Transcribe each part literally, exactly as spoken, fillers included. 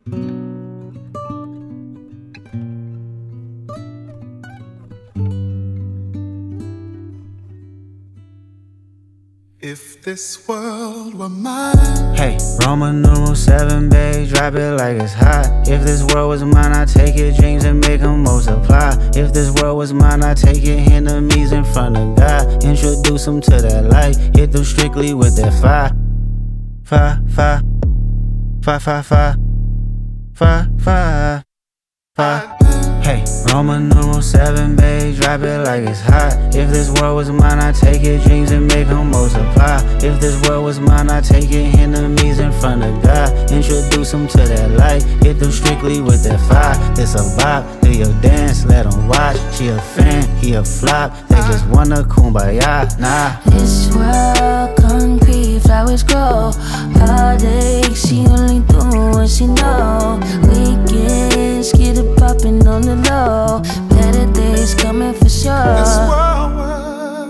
If this world were mine. Hey, Roman numeral seven, babe, drop it like it's hot. If this world was mine, I'd take your dreams and make them multiply. If this world was mine, I'd take your enemies in front of God. Introduce them to that light, hit them strictly with that fire. Fire, fire, fire, fire, fire, fire, fire, fire. Hey, Roman numeral seven, babe, drop it like it's hot. If this world was mine, I'd take your dreams and make them multiply. If this world was mine, I'd take your enemies in front of God. Introduce them to that light, hit them strictly with that fire. This a vibe, do your dance, let them watch. She a fan, he a flop, they just wanna kumbaya, nah. This world concrete, flowers grow. Heartache, she only do what she know. Weekends, get it poppin' on the low. Better days coming for sure. This world was.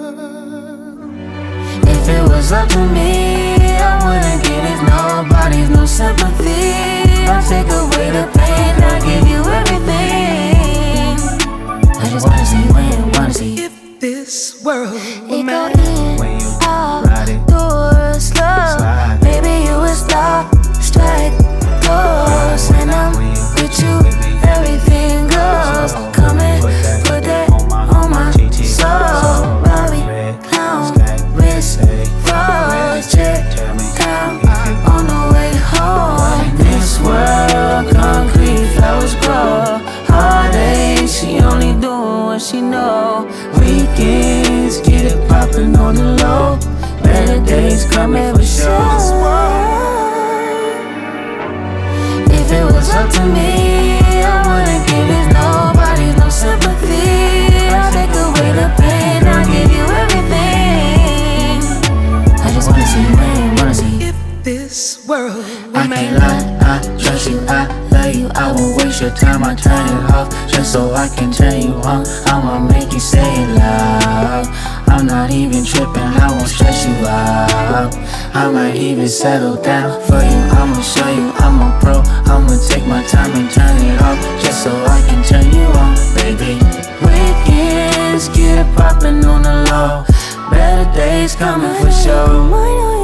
If it was up to me, I wouldn't give it nobody's no sympathy. I'll take away the pain, I'll give you everything. I just wanna see you win, wanna see. If this world were It go mine. in, out, door, slow. Baby, you a star, strike, goes. And I'm with you, everything goes. Come and put that on my soul. Bobby, clown, wrist, froze, check, down, on the way home. This world, concrete, flowers grow. Heartache, she only doing what she know. Weekends, get it poppin' on the low. Better days coming for sure. If it was up to me, I wouldn't give it nobody's no sympathy. I'll take away the pain, I'll give you everything. I just wanna see you win, wanna see. If this world were I mine. can't lie, I trust you, I love you. I won't waste your time, I turn it off just so I can turn you on. I'ma make you say it loud. I'm not even tripping, I won't stress you out. I might even settle down for you. I'ma show you I'm a pro. I'ma take my time and turn it off just so I can turn you on, baby. Weekends, get it poppin' on the low. Better days coming for sure.